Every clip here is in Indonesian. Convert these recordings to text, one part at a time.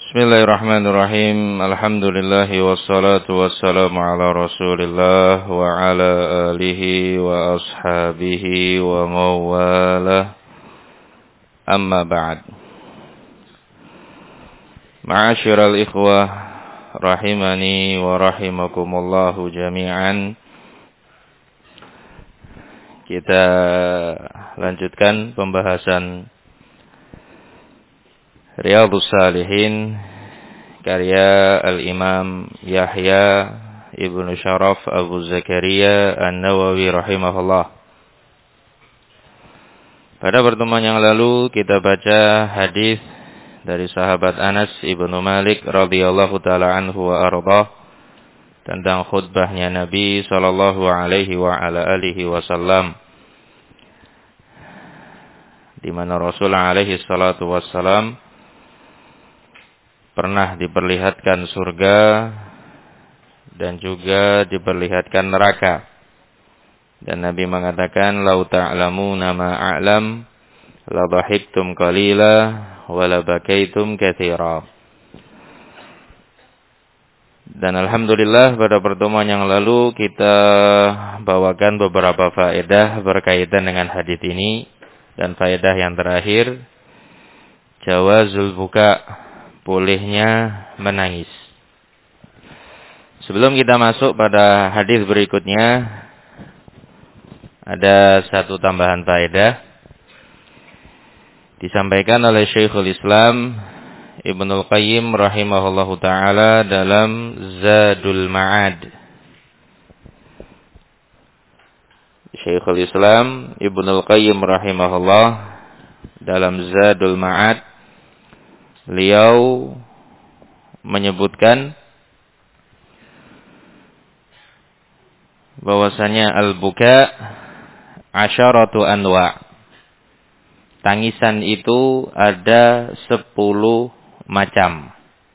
Bismillahirrahmanirrahim. Alhamdulillah wassalatu wassalamu ala Rasulillah wa ala alihi wa ashabihi wa mawalah. Amma ba'd. Ma'asyiral ikhwah rahimani wa rahimakumullahu jami'an. Kita lanjutkan pembahasan Riyadhus Shalihin karya Al-Imam Yahya Ibnu Syaraf Abu Zakaria An-Nawawi rahimahullah. Pada pertemuan yang lalu kita baca hadis dari sahabat Anas Ibnu Malik radhiyallahu taala anhu wa ardhah tentang khutbahnya Nabi sallallahu alaihi wa ala alihi wasallam, di mana Rasul alaihi salatu wassalam pernah diperlihatkan surga dan juga diperlihatkan neraka. Dan Nabi mengatakan, "Lau ta'lamuna ma a'lam, la dhahiktum qalila wa la bakaitum katsira." Dan alhamdulillah pada pertemuan yang lalu kita bawakan beberapa faedah berkaitan dengan hadis ini. Dan faedah yang terakhir, jawazul buka, bolehnya menangis. Sebelum kita masuk pada hadis berikutnya, ada satu tambahan faedah disampaikan oleh Syekhul Islam Ibnul Qayyim rahimahullahu taala dalam Zadul Ma'ad. Syekhul Islam Ibnul Qayyim rahimahullah dalam Zadul Ma'ad, beliau menyebutkan bahwasanya al-buka asyaratu anwa'. Tangisan itu ada 10 macam.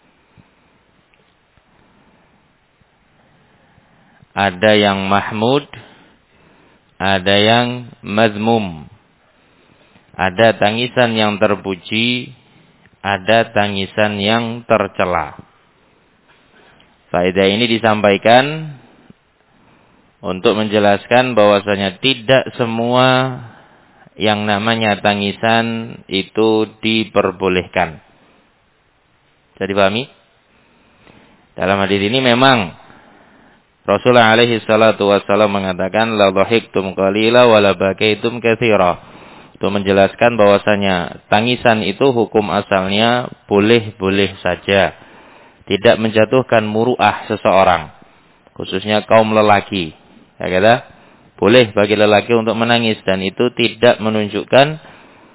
Ada yang mahmud, ada yang mazmum. Ada tangisan yang terpuji, ada tangisan yang tercela. Faedah ini disampaikan untuk menjelaskan bahwasanya tidak semua yang namanya tangisan itu diperbolehkan. Bisa dipahami? Dalam hadis ini memang Rasulullah alaihi salatu wassalam mengatakan, "La dhahiktum qalila wa la bakaitum katsira." Untuk menjelaskan bahwasanya tangisan itu hukum asalnya boleh-boleh saja. Tidak menjatuhkan muru'ah seseorang, khususnya kaum lelaki. Ya kata, boleh bagi lelaki untuk menangis dan itu tidak menunjukkan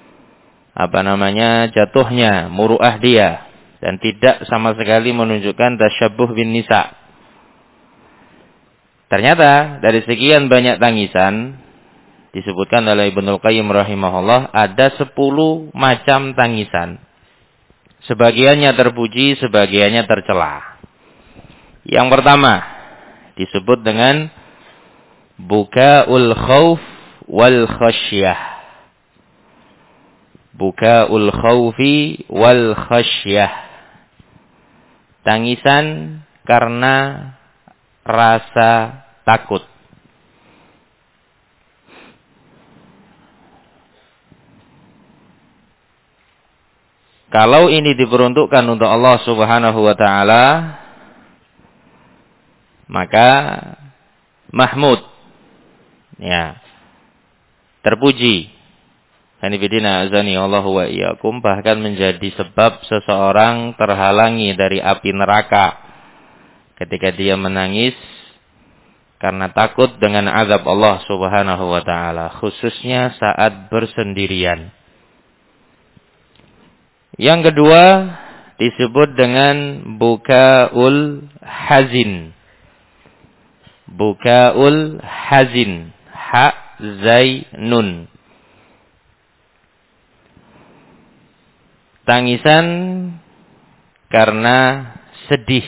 jatuhnya muru'ah dia dan tidak sama sekali menunjukkan tasyabbuh bin nisa. Ternyata dari sekian banyak tangisan disebutkan oleh Ibnul Qayyim rahimahullah ada 10 macam tangisan. Sebagiannya terpuji, sebagiannya tercela. Yang pertama disebut dengan bukaul khauf wal khasyah. Bukaul khaufi wal khasyah. Tangisan karena rasa takut. Kalau ini diperuntukkan untuk Allah Subhanahu wa taala, maka mahmud, ya, terpuji. Hanifidina azani Allahu wa iyyakum, bahkan menjadi sebab seseorang terhalangi dari api neraka ketika dia menangis karena takut dengan azab Allah Subhanahu wa taala, khususnya saat bersendirian. Yang kedua disebut dengan bukaul hazin. Bukaul hazin. Ha zai nun. Tangisan karena sedih.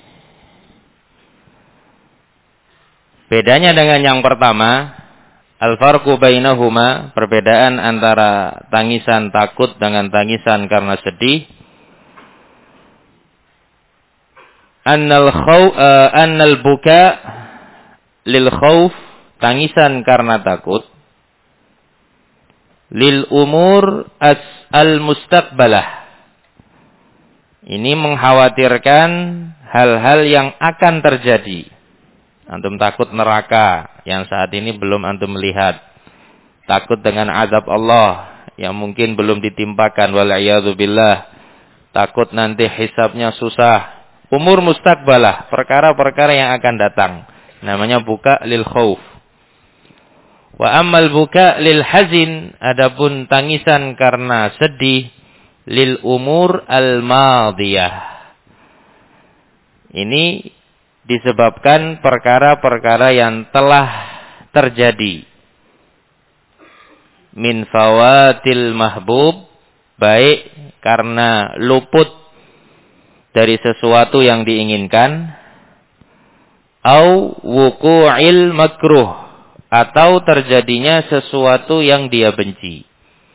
Bedanya dengan yang pertama, al-farqu bainahuma, perbedaan antara tangisan takut dengan tangisan karena sedih. annal buka lil khauf, tangisan karena takut, lil umur al mustaqbalah, ini mengkhawatirkan hal-hal yang akan terjadi. Antum takut neraka yang saat ini belum antum melihat, takut dengan azab Allah yang mungkin belum ditimpakan, wal'iyadzubillah, takut nanti hisabnya susah. Umur mustaqbalah, perkara-perkara yang akan datang, namanya buka lil khauf. Wa ammal buka lil hazin, adapun tangisan karena sedih, lil umur al madiyah, ini disebabkan perkara-perkara yang telah terjadi. Min fawatil mahbub, baik karena luput dari sesuatu yang diinginkan, au wuqu'il makruh, atau terjadinya sesuatu yang dia benci.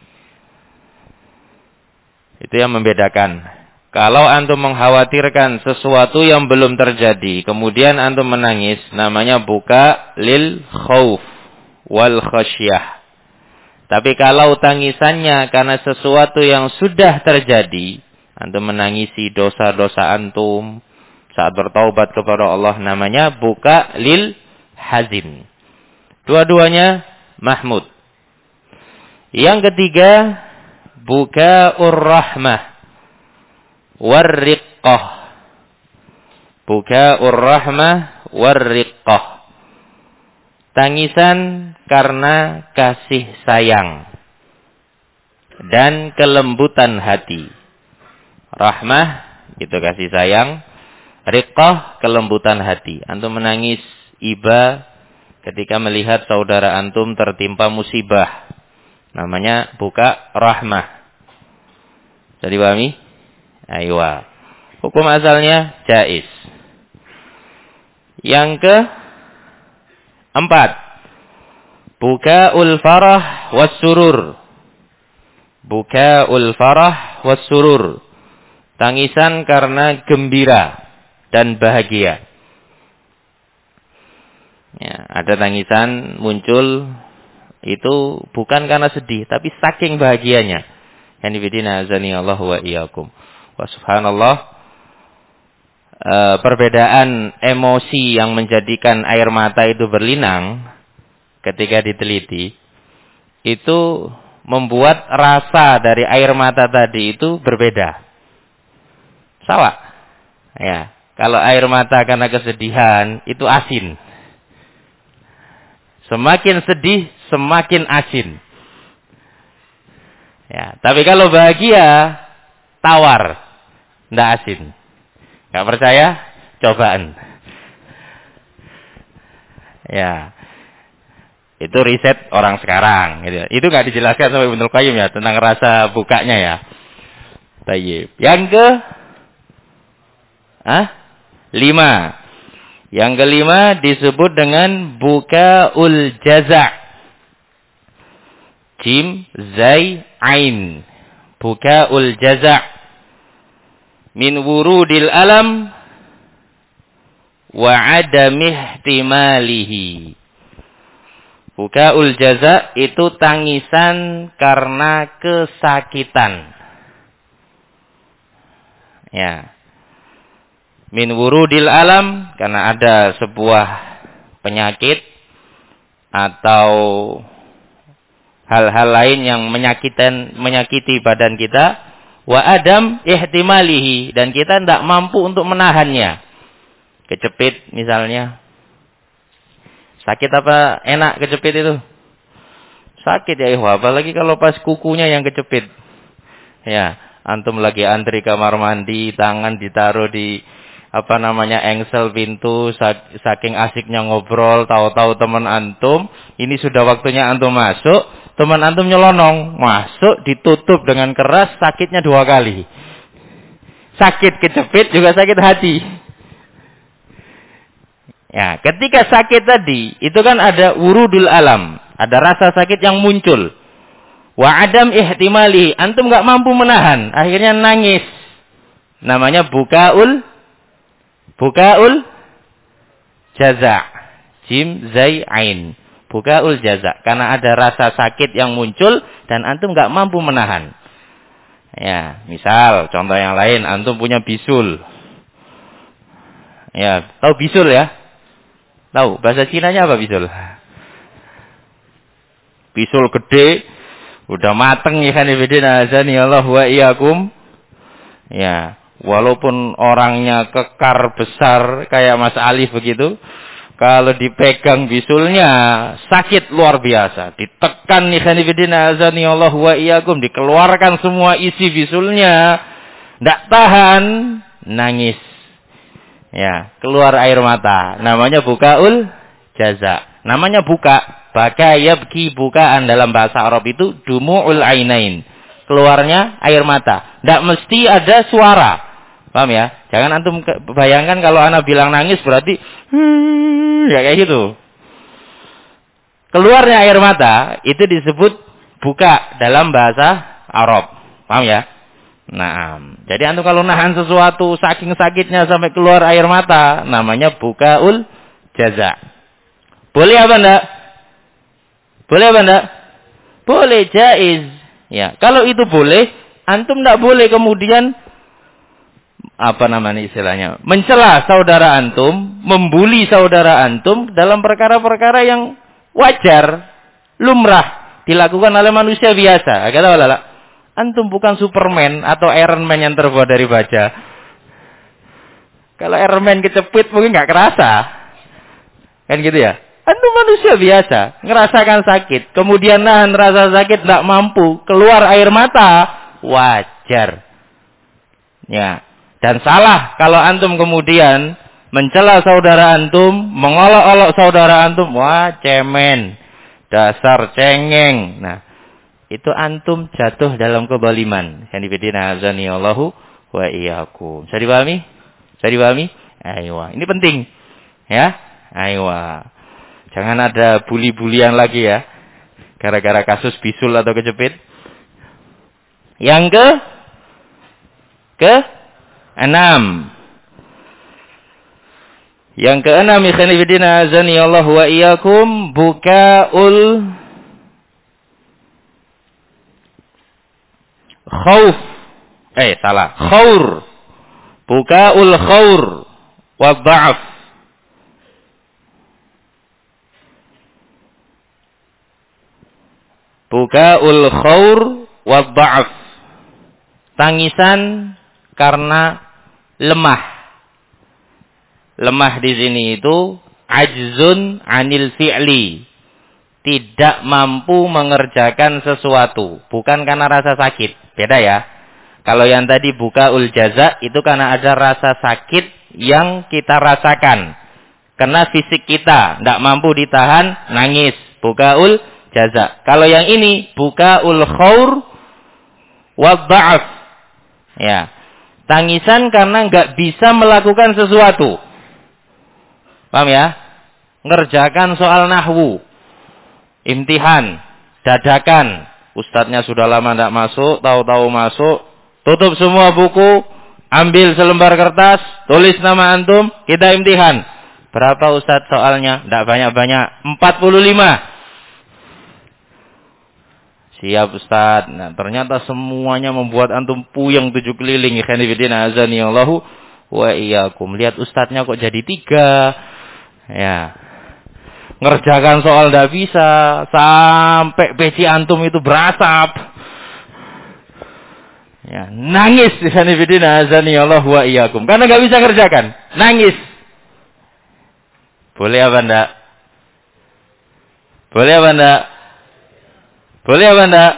Itu yang membedakan. Kalau antum mengkhawatirkan sesuatu yang belum terjadi, kemudian antum menangis, namanya buka lil khauf wal khasyah. Tapi kalau tangisannya karena sesuatu yang sudah terjadi, antum menangisi dosa-dosa antum saat bertaubat kepada Allah, namanya buka lil hazin. Dua-duanya mahmud. Yang ketiga, buka'ur rahmah warriqqah. Buka'ur rahmah warriqqah, tangisan karena kasih sayang dan kelembutan hati. Rahmah itu kasih sayang, riqqah kelembutan hati. Antum menangis iba ketika melihat saudara antum tertimpa musibah, namanya buka rahmah. Jadi pahami? Aywa. Hukum asalnya jaiz. Yang keempat, buka'ul farah wassurur. Buka'ul farah wassurur, tangisan karena gembira dan bahagia. Ya, ada tangisan muncul itu bukan karena sedih, tapi saking bahagianya. Yani bidina azani Allah wa iyyakum. Wa subhanallah, perbedaan emosi yang menjadikan air mata itu berlinang ketika diteliti, itu membuat rasa dari air mata tadi itu berbeda. Sama. Ya, kalau air mata karena kesedihan itu asin. Semakin sedih, semakin asin. Ya, tapi kalau bahagia, tawar, ndak asin. Nggak percaya? Cobaan. Ya, itu riset orang sekarang. Gitu. Itu nggak dijelaskan sama Ibnu Qayyim ya tentang rasa bukanya ya. Tayyib. Yang ke 5. Yang kelima disebut dengan buka'ul jaza'. Jim, zai, ain. Buka'ul jaza' min wurudil alam wa adami ihtimalihi. Buka'ul jaza' itu tangisan karena kesakitan. Ya. Min wurudil alam, karena ada sebuah penyakit atau hal-hal lain yang menyakiti badan kita, wa adam ihtimalihi, dan kita tidak mampu untuk menahannya. Kecepit misalnya. Sakit apa enak kecepit itu? Sakit ya, apalagi kalau pas kukunya yang kecepit. Ya, antum lagi antri kamar mandi, tangan ditaruh di engsel pintu, saking asiknya ngobrol, tahu-tahu teman antum, ini sudah waktunya antum masuk, teman antum nyelonong, masuk, ditutup dengan keras, sakitnya 2 kali. Sakit kecepit juga sakit hati. Ya, ketika sakit tadi, itu kan ada wurudul alam, ada rasa sakit yang muncul. Wa adam ihtimali, antum nggak mampu menahan, akhirnya nangis. Namanya buka'ul Bukaul jaza. Jim zai ain. Bukaul jaza. Karena ada rasa sakit yang muncul dan antum nggak mampu menahan. Ya, misal contoh yang lain, antum punya bisul. Ya, tahu bisul ya? Tahu bahasa Cinanya apa bisul? Bisul gede, udah mateng ya kan ibadina azani Allah wa iyyakum. Ya, walaupun orangnya kekar besar kayak Mas Alif begitu, kalau dipegang bisulnya sakit luar biasa. Ditekan nih khanifidina azani Allah wa iyyakum, dikeluarkan semua isi bisulnya, ndak tahan, nangis. Ya, keluar air mata. Namanya bukaul jaza. Namanya buka. Baka yabki bukaan dalam bahasa Arab itu dumu'ul ainain. Keluarnya air mata. Ndak mesti ada suara. Paham ya? Jangan antum bayangkan kalau anak bilang nangis berarti ya kayak gitu. Keluarnya air mata itu disebut buka dalam bahasa Arab. Paham ya? Nah, jadi antum kalau nahan sesuatu saking sakitnya sampai keluar air mata, namanya bukaul jaza. Boleh apa enggak? Boleh apa enggak? Boleh, jaiz. Ya, kalau itu boleh, antum enggak boleh kemudian apa namanya istilahnya, mencela saudara antum, membuli saudara antum dalam perkara-perkara yang wajar, lumrah, dilakukan oleh manusia biasa. Kata wala, antum bukan Superman atau Iron Man yang terbuat dari baja. Kalau Iron Man kecepit mungkin nggak kerasa, kan gitu ya. Antum manusia biasa, ngerasakan sakit, kemudian nahan rasa sakit nggak mampu, keluar air mata, wajar. Ya. Dan salah kalau antum kemudian mencela saudara antum, mengolok-olok saudara antum, wah cemen, dasar cengeng. Nah, itu antum jatuh dalam kezaliman. Hanifidina azani Allahu wa iyyakum. Bisa dipahami? Bisa dipahami? Ayo, ini penting. Ya, ayo. Jangan ada bully-bulian lagi ya. Gara-gara kasus bisul atau kejepit. Yang ke 6. Yang ke-6 ikhwan fillah azani Allah wa iyyakum bukaul khauf. Khaur. Bukaul khaur wa dha'af. Bukaul khaur wa dha'af. Tangisan karena lemah. Lemah di sini itu ajzun anil fi'li. Tidak mampu mengerjakan sesuatu. Bukan karena rasa sakit. Beda ya. Kalau yang tadi bukaul jaza itu karena ada rasa sakit yang kita rasakan. Karena fisik kita tidak mampu ditahan, nangis. Bukaul jaza. Kalau yang ini bukaul khaur wa dha'af. Ya. Tangisan karena nggak bisa melakukan sesuatu. Paham ya? Ngerjakan soal nahwu. Imtihan. Dadakan. Ustadznya sudah lama tidak masuk. Tahu-tahu masuk. Tutup semua buku. Ambil selembar kertas. Tulis nama antum. Kita imtihan. Berapa ustadz soalnya? Tidak banyak-banyak. 45. Siap Ustaz. Nah, ternyata semuanya membuat antum puyeng 7 keliling. Ikhwan fillah azani Allahu wa iyyakum. Lihat ustadznya kok jadi 3. Ya. Ngerjakan soal enggak bisa sampai peci antum itu berasap. Ya, nangis ikhwan fillah azani Allahu wa iyyakum. Karena enggak bisa ngerjakan. Nangis. Boleh apa enggak? Boleh apa enggak? Boleh apa enggak?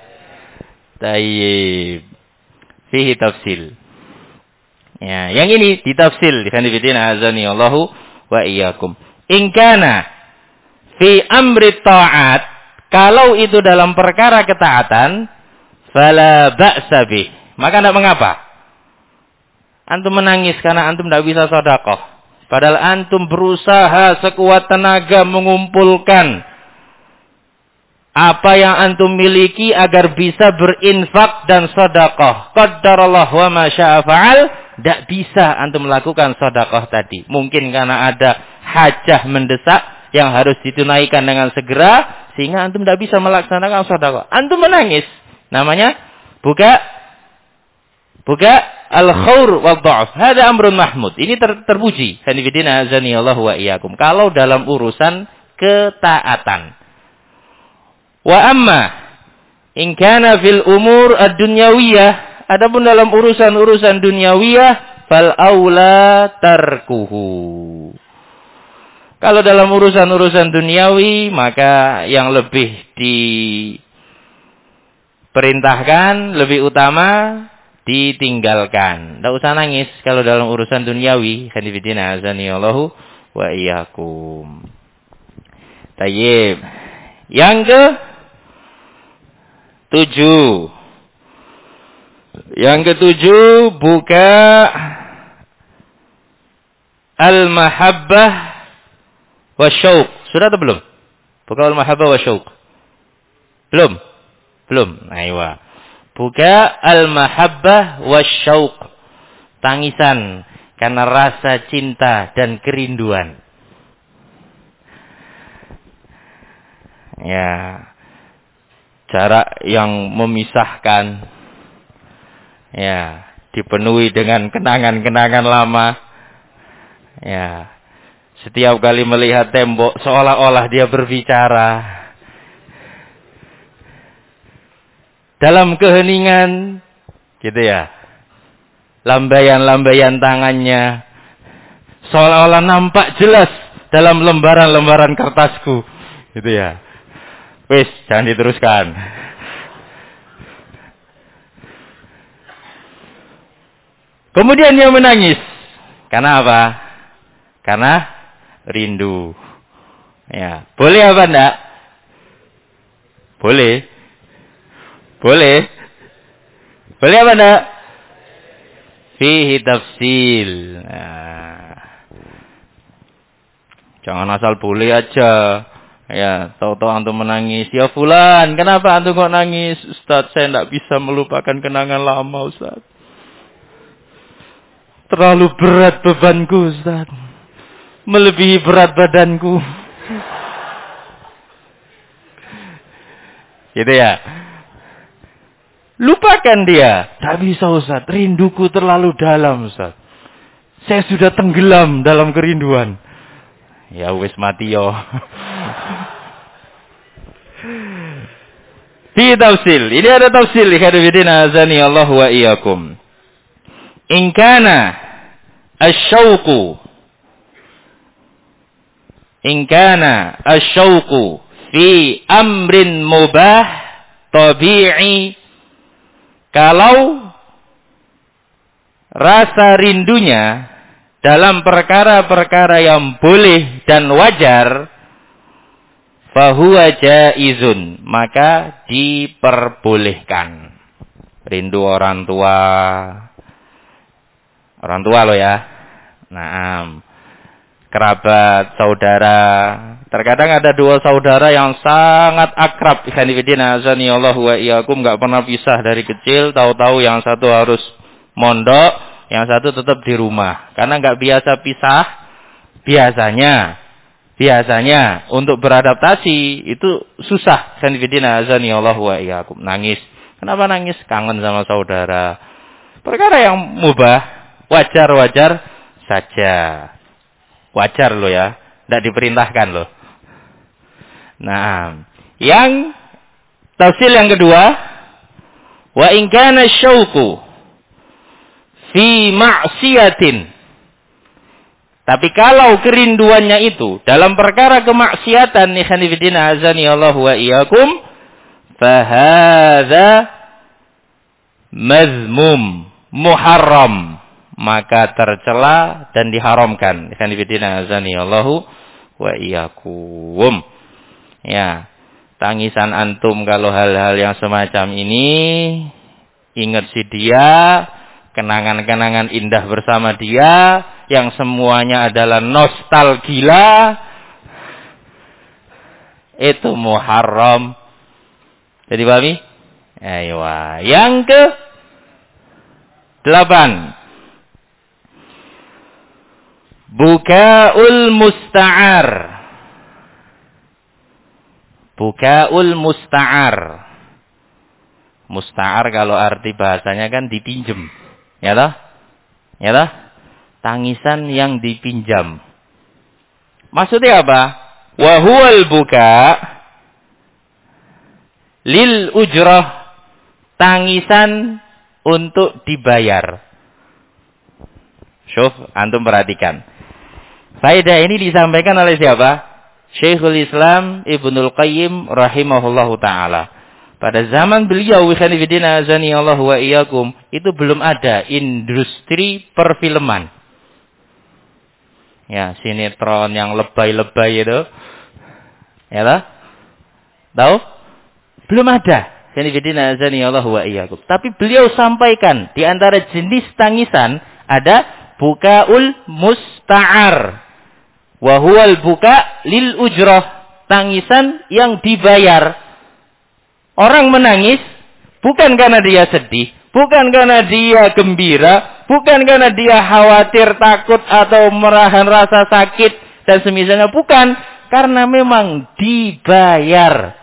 Tayyib. Fihi tafsil. Ya, yang ini ditafsil. Khanifidina azani Allahu wa iyyakum. In kana fi amri ta'at, kalau itu dalam perkara ketaatan, fala ba'sa bih. Maka enggak mengapa. Antum menangis karena antum enggak bisa sedekah. Padahal antum berusaha sekuat tenaga mengumpulkan apa yang antum miliki agar bisa berinfak dan sedekah. Qaddarallah wa ma syaa fa'al. Tidak bisa antum melakukan sedekah tadi. Mungkin karena ada hajah mendesak yang harus ditunaikan dengan segera, sehingga antum tidak bisa melaksanakan sedekah. Antum menangis. Namanya buka al-khawr wa dha'af. Hada amrun mahmud. Ini terpuji. Hanifidina azani Allah wa iyyakum. Kalau dalam urusan ketaatan. Wa amma in kana fil umur ad-dunyawiyah, adapun dalam urusan-urusan duniawiyah, fal aula tarkuhu. Kalau dalam urusan-urusan duniawi, maka yang lebih diperintahkan, lebih utama ditinggalkan. Tidak usah nangis kalau dalam urusan duniawi. Hanifidina azanillahu wa iyyakum. Tayyib. Yang ketujuh, buka al-mahabbah wa syauq. Sudah atau belum? Buka al-mahabbah wa syauq. Belum. Aywa. Buka al-mahabbah wa syauq. Tangisan karena rasa cinta dan kerinduan. Ya. Jarak yang memisahkan. Ya, dipenuhi dengan kenangan-kenangan lama. Ya. Setiap kali melihat tembok seolah-olah dia berbicara. Dalam keheningan, gitu ya. Lambaian-lambaian tangannya seolah-olah nampak jelas dalam lembaran-lembaran kertasku, gitu ya. Wis, jangan diteruskan. Kemudian dia menangis. Karena apa? Karena rindu. Ya, boleh apa enggak? Boleh. Boleh apa enggak? Fihi tafsil. Nah. Jangan asal boleh aja. Ya, tahu-tahu antum menangis. Ya fulan, kenapa antum kok nangis? Ustaz, saya tidak bisa melupakan kenangan lama, Ustaz. Terlalu berat bebanku, Ustaz. Melebihi berat badanku. Gitu ya. Lupakan dia. Tak bisa, Ustaz. Rinduku terlalu dalam, Ustaz. Saya sudah tenggelam dalam kerinduan. Ya wis mati yo. Fi tafsil. Ini ada tafsil ikhwatiddin azani Allah wa iyyakum. In kana asy-syauqu fi amrin mubah tabi'i. Kalau rasa rindunya dalam perkara-perkara yang boleh dan wajar, fahuwa jaizun, maka diperbolehkan. Rindu orang tua loh ya. Naam. Kerabat, saudara. Terkadang ada dua saudara yang sangat akrab. Ikhwanifidina azani Allah wa iyyakum, enggak pernah pisah dari kecil, tahu-tahu yang satu harus mondok, yang satu tetap di rumah. Karena enggak biasa pisah, biasanya untuk beradaptasi itu susah. Ikhwanifidina azani Allah wa iyyakum. Nangis. Kenapa nangis? Kangen sama saudara. Perkara yang mubah, wajar-wajar saja. Wajar loh ya. Tidak diperintahkan loh. Nah, yang tafsir yang kedua, wa in kana syauqu fi ma'siyatin. Tapi kalau kerinduannya itu dalam perkara kemaksiatan, ikhwanifidina azani Allah wa iyyakum, fahadha mazmum muharram, maka tercela dan diharamkan. Ikhwanifidina azani Allahu wa iyyakum. Ya, tangisan antum kalau hal-hal yang semacam ini, ingat si dia, kenangan-kenangan indah bersama dia, yang semuanya adalah nostalgia, itu muharram Bisa dipahami? Ayo. Yang ke 8. Bukaul musta'ar. Bukaul musta'ar. Musta'ar kalau arti bahasanya kan dipinjam. Ya toh? Ya toh? Tangisan yang dipinjam. Maksudnya apa? Wa huwal buka lil ujrah. Tangisan untuk dibayar. Syuf, antum perhatikan. Faedah ini disampaikan oleh siapa? Syekhul Islam Ibnul Qayyim rahimahullahu ta'ala. Pada zaman beliau, wikhanifidina azani Allah wa iyyakum, itu belum ada industri perfilman. Ya, sinetron yang lebay-lebay itu. Ya lah? Tahu? Belum ada. Wikhanifidina azani Allah wa iyyakum. Tapi beliau sampaikan, di antara jenis tangisan, ada bukaul musta'ar. Wa huwal buka lil ujrah. Tangisan yang dibayar. Orang menangis bukan karena dia sedih, bukan karena dia gembira, bukan karena dia khawatir, takut atau merahan rasa sakit dan semisalnya, bukan, karena memang dibayar.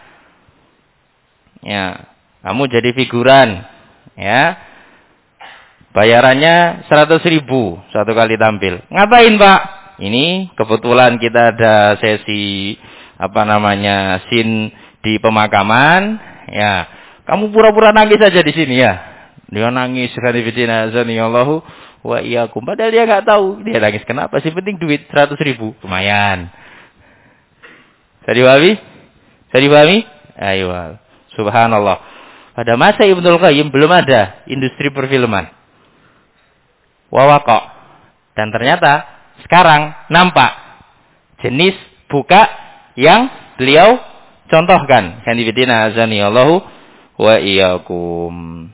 Ya, kamu jadi figuran, ya. Bayarannya 100.000 satu kali tampil. Ngapain, Pak? Ini kebetulan kita ada sesi scene di pemakaman. Ya, kamu pura-pura nangis saja di sini ya. Dia nangis khanifidina azanillahu wa iyyakum. Padahal dia nggak tahu dia nangis kenapa sih, penting duit 100.000, lumayan. Bisa dipahami? Bisa dipahami? Ayo, subhanallah. Pada masa Ibnul Qayyim belum ada industri perfilman. Wawakok. Dan ternyata sekarang nampak jenis buka yang beliau contohkan. Khanifidina azani Allahu wa iyyakum.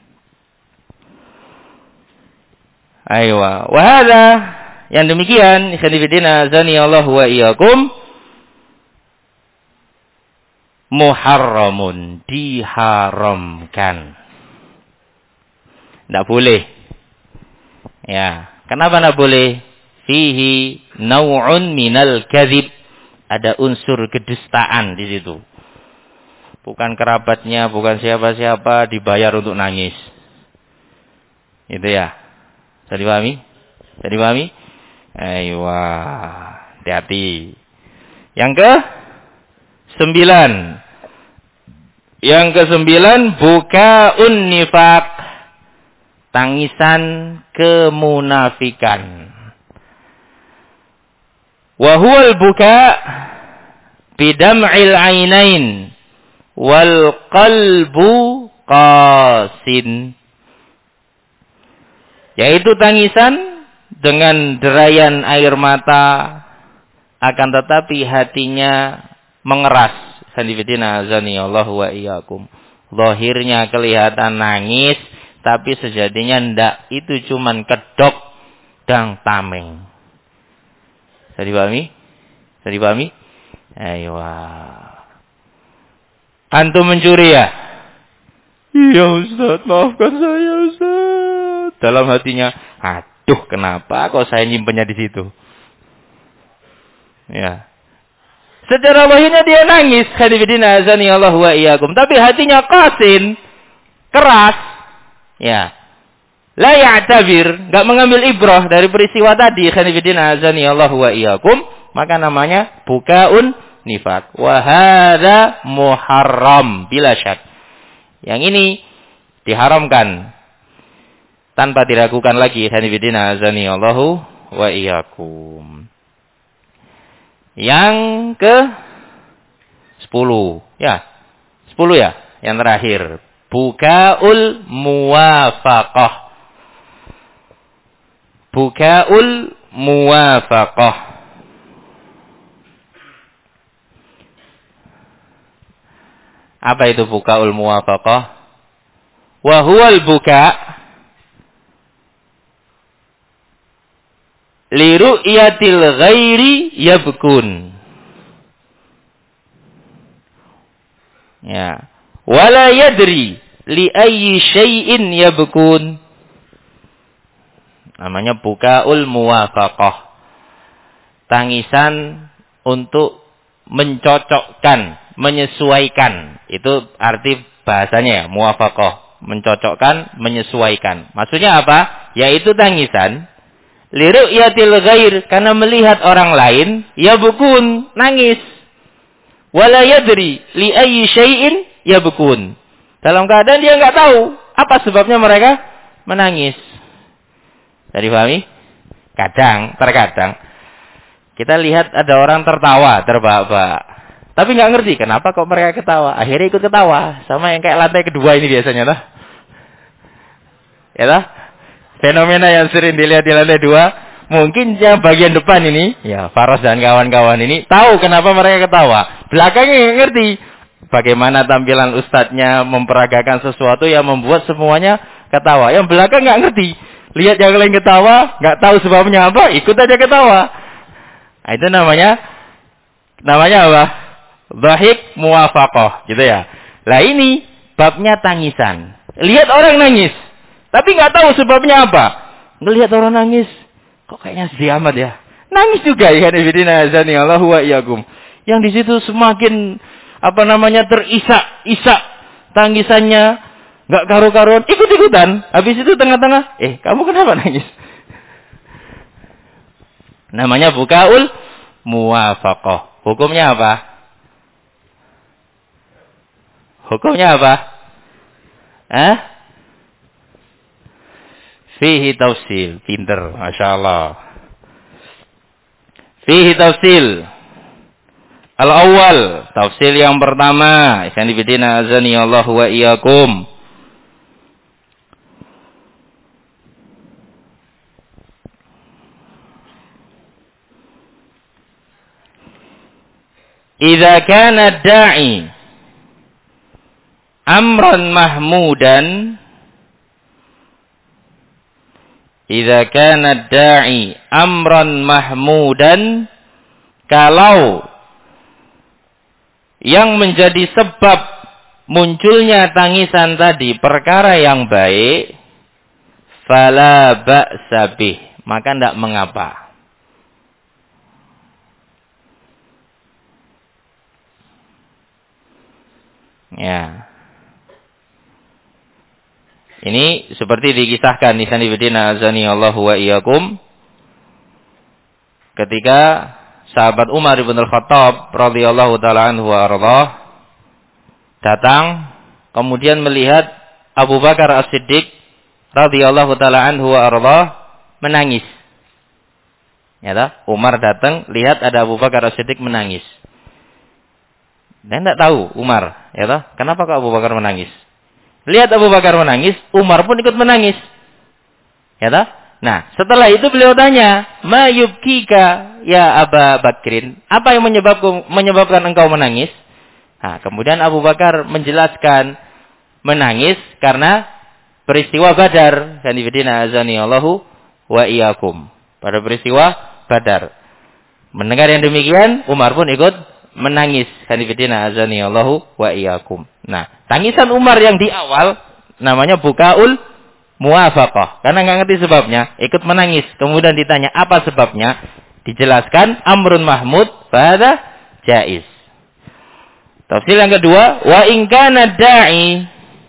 Aywa. Wa hadza, yang demikian khanifidina azani Allahu wa iyyakum, muharramun, diharamkan. Tidak boleh. Ya, kenapa tidak boleh? Fihi naw'un minal kadzib. Ada unsur kedustaan di situ. Bukan kerabatnya, bukan siapa-siapa, dibayar untuk nangis. Itu ya. Bisa dipahami? Bisa dipahami? Aywa. Hati-hati. Yang ke 9. Yang ke 9, bukaun nifaq. Tangisan kemunafikan. Wa huwal buka bidam'il ainain wal qalbu qasin. Yaitu tangisan dengan derayan air mata, akan tetapi hatinya mengeras. Khanifidina azani Allah wa iyyakum. Zahirnya kelihatan nangis, tapi sejatinya ndak, itu cuman kedok dan tameng. Bisa dipahami? Bisa dipahami? Ayo. Antum mencuri ya? Iya Ustaz, maafkan saya Ustaz. Dalam hatinya, aduh kenapa kok saya nyimpennya di situ? Ya. Secara lahirnya dia nangis, khanifidina azani Allah wa iyyakum, tapi hatinya qasin, keras. Ya. La ya'tabir, enggak mengambil ibrah dari peristiwa tadi, khanifidina azani Allah wa iyyakum, maka namanya bukaun nifaq. Wa hadza muharram bila syak. Yang ini diharamkan tanpa diragukan lagi, khanifidina azani Allah wa iyyakum. Yang ke 10. Ya. 10 ya, yang terakhir. Bukaul muwafaqah. Bukaul muwafaqah. Apa itu bukaul muwafaqah? Wa huwal buka li ru'yatil ghairi yabkun. Ya. Wala yadri li ayyi syai'in yabkun. Namanya bukaul muwafaqah. Tangisan untuk mencocokkan, menyesuaikan. Itu arti bahasanya ya, muwafaqah. Mencocokkan, menyesuaikan. Maksudnya apa? Yaitu tangisan li ru'yatil ghair, karena melihat orang lain, yabkun, nangis. Wala yadri li ayyi syai'in yabkun. Dalam keadaan dia enggak tahu apa sebabnya mereka menangis. Tadi pahami? Terkadang kita lihat ada orang tertawa, terbahak-bahak. Tapi enggak ngerti kenapa kok mereka ketawa. Akhirnya ikut ketawa, sama yang kayak lantai kedua ini biasanya lah. Ya lah? Fenomena yang sering dilihat di lantai 2, mungkin yang bagian depan ini, ya Faros dan kawan-kawan ini tahu kenapa mereka ketawa. Belakangnya nggak ngerti bagaimana tampilan ustadznya memperagakan sesuatu yang membuat semuanya ketawa. Yang belakang nggak ngerti, lihat yang lain ketawa, nggak tahu sebabnya apa, ikut aja ketawa. Nah, itu namanya apa? Dhahik muwafaqah, gitu ya. Lah ini babnya tangisan. Lihat orang nangis, tapi nggak tahu sebabnya apa. Ngelihat orang nangis, kok kayaknya sedih amat ya. Nangis juga ya, ibadina azani Allahu wa iyyakum. Yang di situ semakin terisak-isak tangisannya, nggak karu-karuan, ikut-ikutan. Habis itu tengah-tengah, kamu kenapa nangis? Namanya bukaul muwafaqah. Hukumnya apa? Fihi tafsil. Pinter, Masya Allah. Fihi tafsil. Al-awwal, tafsil yang pertama. Ikhwan fillah azani Allah wa iyyakum. Idza kana da'i amran mahmudan, idza kana da'i amran mahmudan, kalau yang menjadi sebab munculnya tangisan tadi perkara yang baik, fala ba'sa bih, maka tidak mengapa. Ya. Ini seperti dikisahkan di sanibidina azani Allahu wa iyyakum, ketika sahabat Umar bin Al-Khattab radhiyallahu taala anhu wa ardhah datang kemudian melihat Abu Bakar As-Siddiq radhiyallahu taala anhu wa ardhah menangis. Ya toh? Umar datang lihat ada Abu Bakar As-Siddiq menangis. Dan tidak tahu Umar, ya toh? Kenapa kok Abu Bakar menangis? Lihat Abu Bakar menangis, Umar pun ikut menangis. Ya toh? Nah, setelah itu beliau tanya, "Ma yubkika ya Aba Bakrin?" Apa yang menyebabkan engkau menangis? Nah, kemudian Abu Bakar menjelaskan menangis karena peristiwa Badar. Kanifidina azani Allahu wa iyyakum. Pada peristiwa Badar. Mendengar yang demikian, Umar pun ikut menangis. Kanifidina azani Allahu wa iyyakum. Nah, tangisan Umar yang di awal namanya bukaul muwafaqah. Karena nggak ngerti sebabnya, ikut menangis. Kemudian ditanya apa sebabnya, dijelaskan amrun mahmud fahadha jaiz. Tafsir yang kedua, wa in kana da'i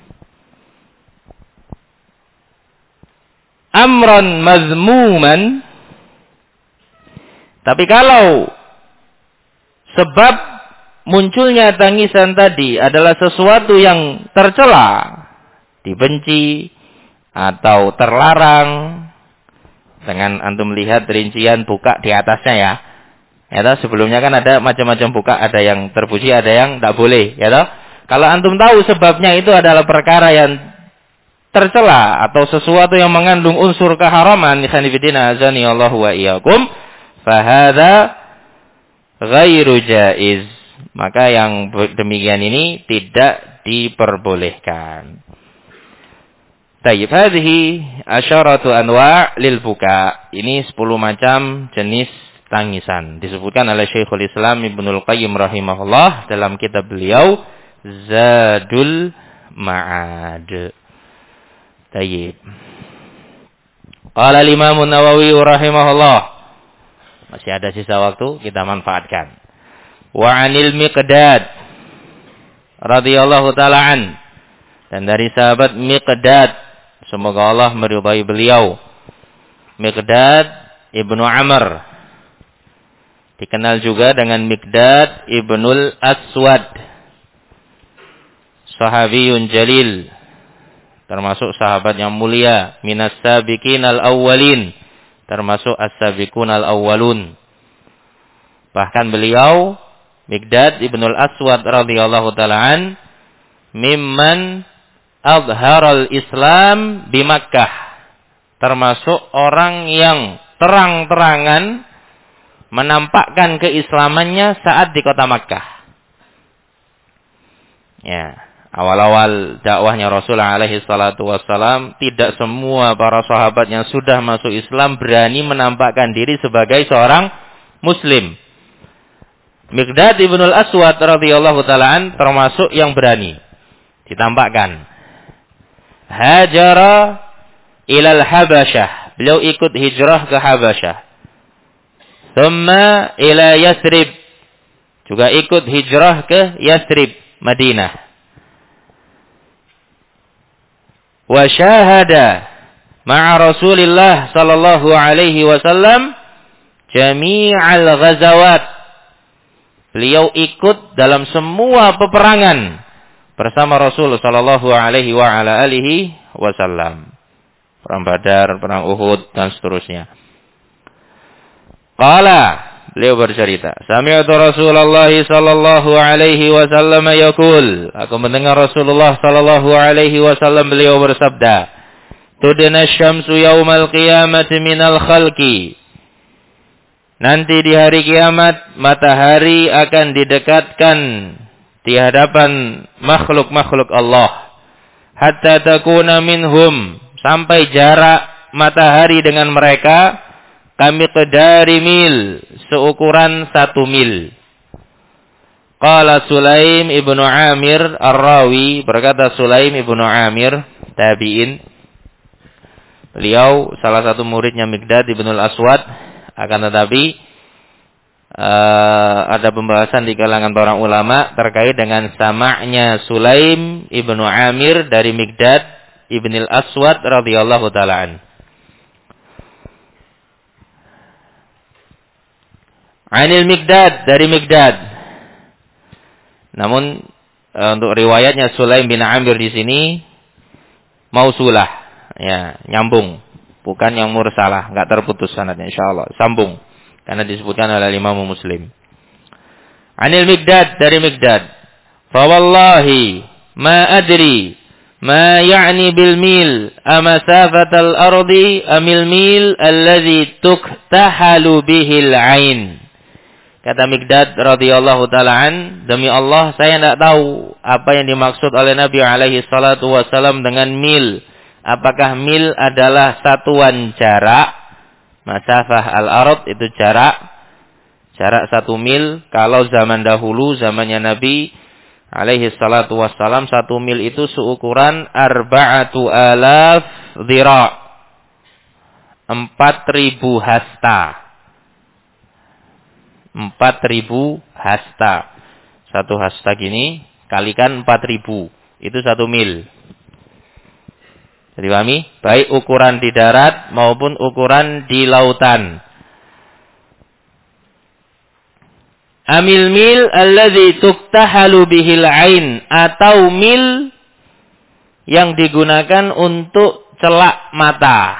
amran mazmuman, tapi kalau sebab munculnya tangisan tadi adalah sesuatu yang tercela, dibenci atau terlarang, dengan antum lihat rincian buka di atasnya ya. Ya toh, sebelumnya kan ada macam-macam buka, ada yang terpuji, ada yang tidak boleh, ya toh. Kalau antum tahu sebabnya itu adalah perkara yang tercela atau sesuatu yang mengandung unsur keharaman, ikhwanifidina azani Allah wa iyyakum, fahadha ghairu jaiz. Maka yang demikian ini tidak diperbolehkan. Tayyib, hadhihi asyaratu anwa' lil buka. Ini 10 macam jenis tangisan. Disebutkan oleh Syekhul Islam Ibnul Qayyim rahimahullah dalam kitab beliau Zadul Ma'ad. Tayyib. Qala al-Imam An-Nawawi rahimahullah. Masih ada sisa waktu, kita manfaatkan. Wa 'anil Miqdad radhiyallahu ta'ala an. Dan dari sahabat Miqdad, semoga Allah meridai beliau. Miqdad ibnu Amr, dikenal juga dengan Miqdad ibnul Aswad, sahabiyun jalil, termasuk sahabat yang mulia, minas sabiqin al-awwalin, termasuk as-sabiqun al-awwalun. Bahkan beliau Miqdad ibnul Aswad radhiyallahu ta'ala an mimman azharal Islam di Makkah, termasuk orang yang terang-terangan menampakkan keislamannya saat di kota Makkah. Ya, awal-awal dakwahnya Rasulullah alaihi salatu wassalam, tidak semua para sahabat yang sudah masuk Islam berani menampakkan diri sebagai seorang muslim. Miqdad ibnul Aswad radhiyallahu ta'ala an termasuk yang berani ditampakkan. Hajara ilal Habasyah. Beliau ikut hijrah ke Habasyah. Thumma ila Yasrib. Juga ikut hijrah ke Yasrib, Madinah. Wa syahada ma'a Rasulillah sallallahu alaihi wasallam jami'al ghazawat. Beliau ikut dalam semua peperangan bersama Rasul sallallahu alaihi wa ala alihi wasallam. Perang Badar, perang Uhud dan seterusnya. Qala, beliau bercerita, sami'tu Rasulullah sallallahu alaihi wasallam yaqul, aku mendengar Rasulullah sallallahu alaihi wasallam beliau bersabda, tudna syamsu yaumal qiyamati minal khalqi. Nanti di hari kiamat matahari akan didekatkan di hadapan makhluk-makhluk Allah. Hatta takuna minhum, sampai jarak matahari dengan mereka kami qadari mil, seukuran 1 mil. Qala Sulaim ibnu Amir Ar-Rawi, berkata Sulaim ibnu Amir, tabi'in. Beliau salah satu muridnya Miqdad ibnul Aswad, akan tetapi ada pembahasan di kalangan para ulama terkait dengan sama'nya Sulaim ibnu Amir dari Miqdad ibnul Aswad radhiyallahu ta'ala an. Anil Miqdad, dari Miqdad. Namun untuk riwayatnya Sulaim bin Amir di sini mausulah, ya, nyambung, bukan yang mursalah, enggak terputus sanadnya, insyaallah sambung karena disebutkan oleh Imam Muslim. Anil Miqdad, dari Miqdad. Fa wallahi ma adri ma ya'ni bil mil amasafatal ardi amil mil alladhi tuktahalu bihil ain. Kata Miqdad radhiyallahu ta'ala an, demi Allah saya tidak tahu apa yang dimaksud oleh Nabi alaihi salatu wasallam dengan mil. Apakah mil adalah satuan jarak? Masafah al-ard itu jarak 1 mil. Kalau zaman dahulu, zamannya Nabi alaihi salatu wassalam, 1 mil itu seukuran 4,000 dhira', 4.000 hasta. 4.000 hasta. 1 hasta gini kalikan 4.000, itu 1 mil. Jadi pahami? Baik ukuran di darat maupun ukuran di lautan. Amil mil alladzi tuktahalu bihil ain, atau mil yang digunakan untuk celak mata.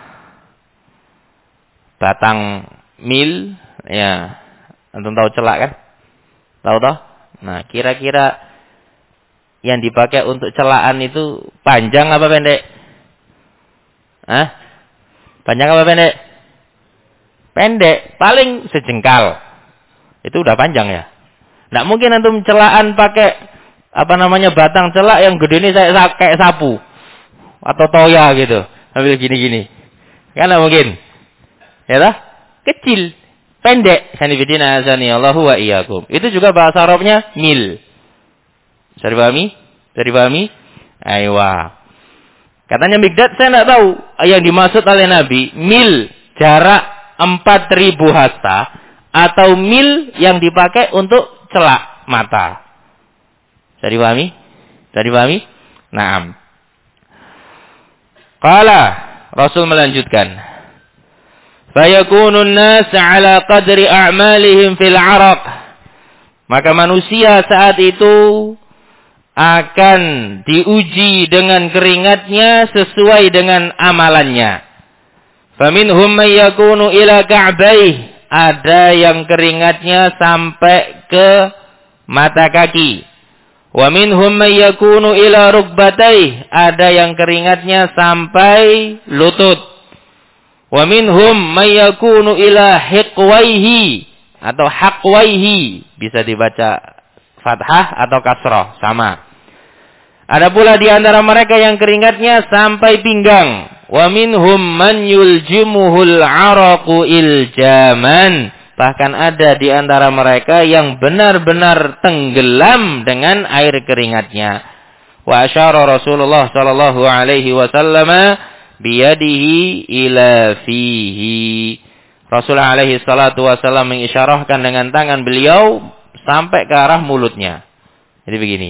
Batang mil, ya, antum tahu celak kan? Tahu toh? Nah, kira-kira yang dipakai untuk celaan itu panjang apa pendek? Hah? Panjang apa pendek? Pendek, paling sejengkal. Itu udah panjang ya. Nggak mungkin antum celaan pakai batang celak yang gede ini saya kayak sapu atau toya gitu. Ambil gini-gini. Kan nggak mungkin. Ya toh? Kecil, pendek. Sanibidina azani Allahu wa iyyakum. Itu juga bahasa Arabnya mil. Bisa dipahami? Bisa dipahami? Aywa. Katanya Mikdad, saya tidak tahu yang dimaksud oleh Nabi mil jarak 4.000 hasta atau mil yang dipakai untuk celak mata. Bisa dipahami? Bisa dipahami? Naam. Qala, Rasul melanjutkan, fayakunun nas ala qadri a'malihim fil 'araq. Maka manusia saat itu akan diuji dengan keringatnya sesuai dengan amalannya. Faminhum may yakunu ila ka'baih. Ada yang keringatnya sampai ke mata kaki. Wa minhum may yakunu ila rukbataih. Ada yang keringatnya sampai lutut. Wa minhum may yakunu ila hiqwaihi atau haqwaihi. Bisa dibaca fathah atau kasrah, sama. Ada pula di antara mereka yang keringatnya sampai pinggang. Wa minhum man yuljimuhul 'araqu iljaman. Bahkan ada di antara mereka yang benar-benar tenggelam dengan air keringatnya. Wa asyara Rasulullah sallallahu alaihi wasallam biyadihi ila fihi. Rasulullah alaihi salatu wasallam mengisyarahkan dengan tangan beliau sampai ke arah mulutnya. Jadi begini.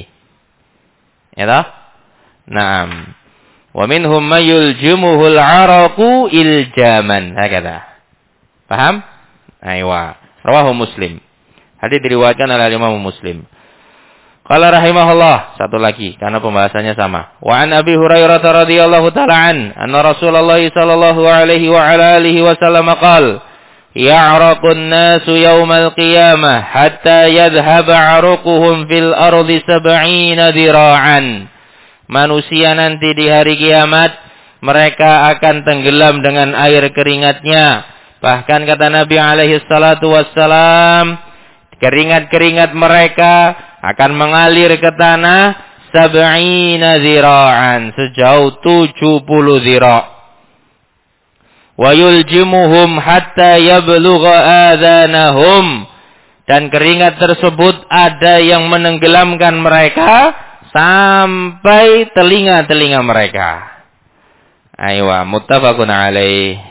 Ya toh? Naam. Wa minhum may yuljimuhul 'araqu iljaman. Hakata. Paham? Aywa. Rawahu Muslim. Hadis diriwayatkan oleh Imam Muslim. Qala rahimahullah, satu lagi karena pembahasannya sama. Wa an Abi Hurairah radhiyallahu ta'ala anna Rasulullah sallallahu alaihi wa ala alihi wasallam qala ya'raqun nasu yaumal qiyamah hatta yadhhaba 'aruquhum fil ardi 70 dira'an. Manusia nanti di hari kiamat mereka akan tenggelam dengan air keringatnya. Bahkan kata Nabi alaihi salatu wassalam, keringat-keringat mereka akan mengalir ke tanah 70 zira'an, sejauh 70 zira'. Wa yuljimuhum hatta yablugha adhanahum. Dan keringat tersebut ada yang menenggelamkan mereka sampai telinga-telinga mereka. Aywa, muttafaqun alaih.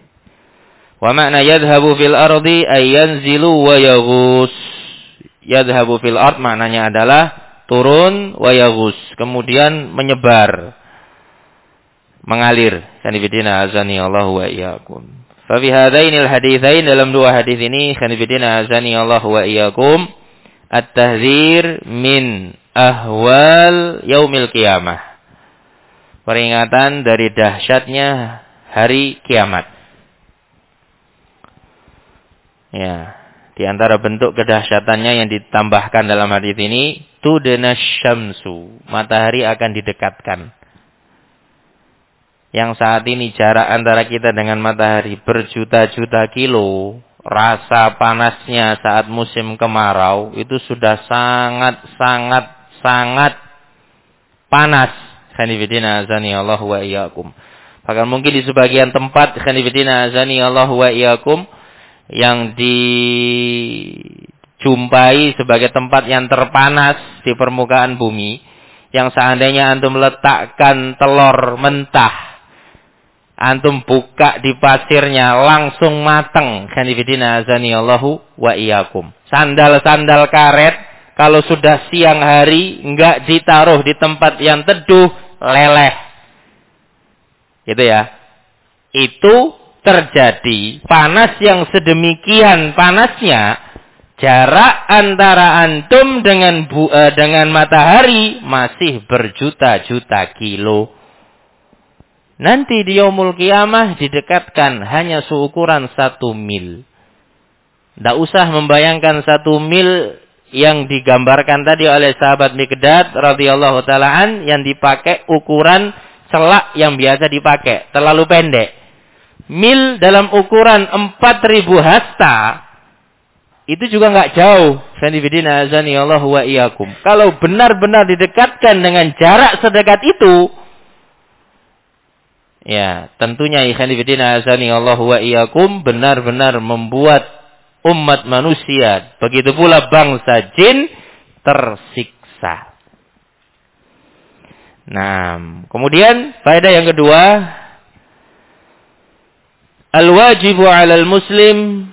Wa makna yadhabu fil ardi ay yanzilu wa yaghus. Yadhabu fil ard maknanya adalah turun wa yaghus, kemudian menyebar, mengalir. Kanibidina azani Allah wa iyyakum. Fa fi hadainil haditsain, dalam dua hadis ini kanibidina azani Allah wa iyyakum, at-tahdzir min ahwal yaumil qiyamah. Peringatan dari dahsyatnya hari kiamat. Ya, di antara bentuk kedahsyatannya yang ditambahkan dalam hadis ini, tudna syamsu, matahari akan didekatkan. Yang saat ini jarak antara kita dengan matahari berjuta-juta kilo, rasa panasnya saat musim kemarau itu sudah sangat panas. Khanifidina azani Allah wa iyyakum. Bahkan mungkin di sebagian tempat, khanifidina azani Allah wa iyyakum, yang dijumpai sebagai tempat yang terpanas di permukaan bumi, yang seandainya antum letakkan telur mentah, antum buka di pasirnya langsung mateng. Khanifidina azani Allahu wa iyyakum. Sandal-sandal karet kalau sudah siang hari enggak ditaruh di tempat yang teduh, leleh. Gitu ya. Itu terjadi panas yang sedemikian panasnya, jarak antara antum dengan matahari masih berjuta-juta kilo. Nanti di yaumul qiyamah didekatkan hanya seukuran 1 mil. Tidak usah membayangkan 1 mil yang digambarkan tadi oleh sahabat Mikdad radhiyallahu ta'ala an, yang dipakai ukuran celak yang biasa dipakai, terlalu pendek. Mil dalam ukuran 4.000 hasta itu juga enggak jauh. Sanibidina azani Allah wa iyyakum. Kalau benar-benar didekatkan dengan jarak sedekat itu, ya, tentunya sanibidina azani Allah wa iyyakum benar-benar membuat umat manusia, begitu pula bangsa jin tersiksa. Nah, kemudian faedah yang kedua, al-wajibu 'alal muslim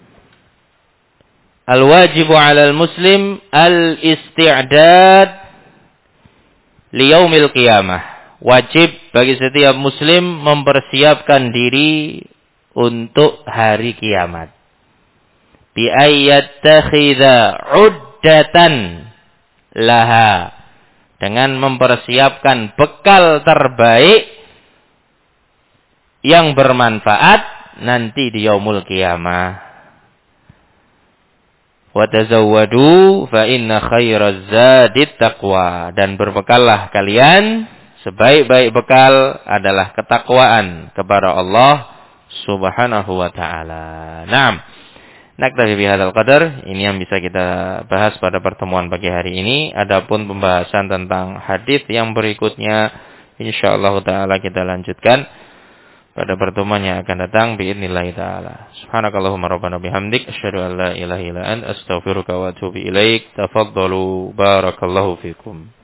al-isti'dad li yaumil qiyamah. Wajib bagi setiap muslim mempersiapkan diri untuk hari kiamat. Bi ayyattakhidha 'uddatan laha. Dengan mempersiapkan bekal terbaik yang bermanfaat nanti di yaumul qiyamah. Wa tazawwadu fa inna khairaz zadit taqwa. Dan berbekallah kalian, sebaik-baik bekal adalah ketakwaan kepada Allah Subhanahu wa taala. Naam. Naktafi bihadzal qadar. Ini yang bisa kita bahas pada pertemuan pagi hari ini. Adapun pembahasan tentang hadis yang berikutnya insyaallah taala kita lanjutkan pada pertemuan yang akan datang biidznillah taala. Subhanakallahumma rabbana bihamdik asyhadu an la ilaha illa anta astaghfiruka wa atubu ilaik. Tafaddalu barakallahu fikum.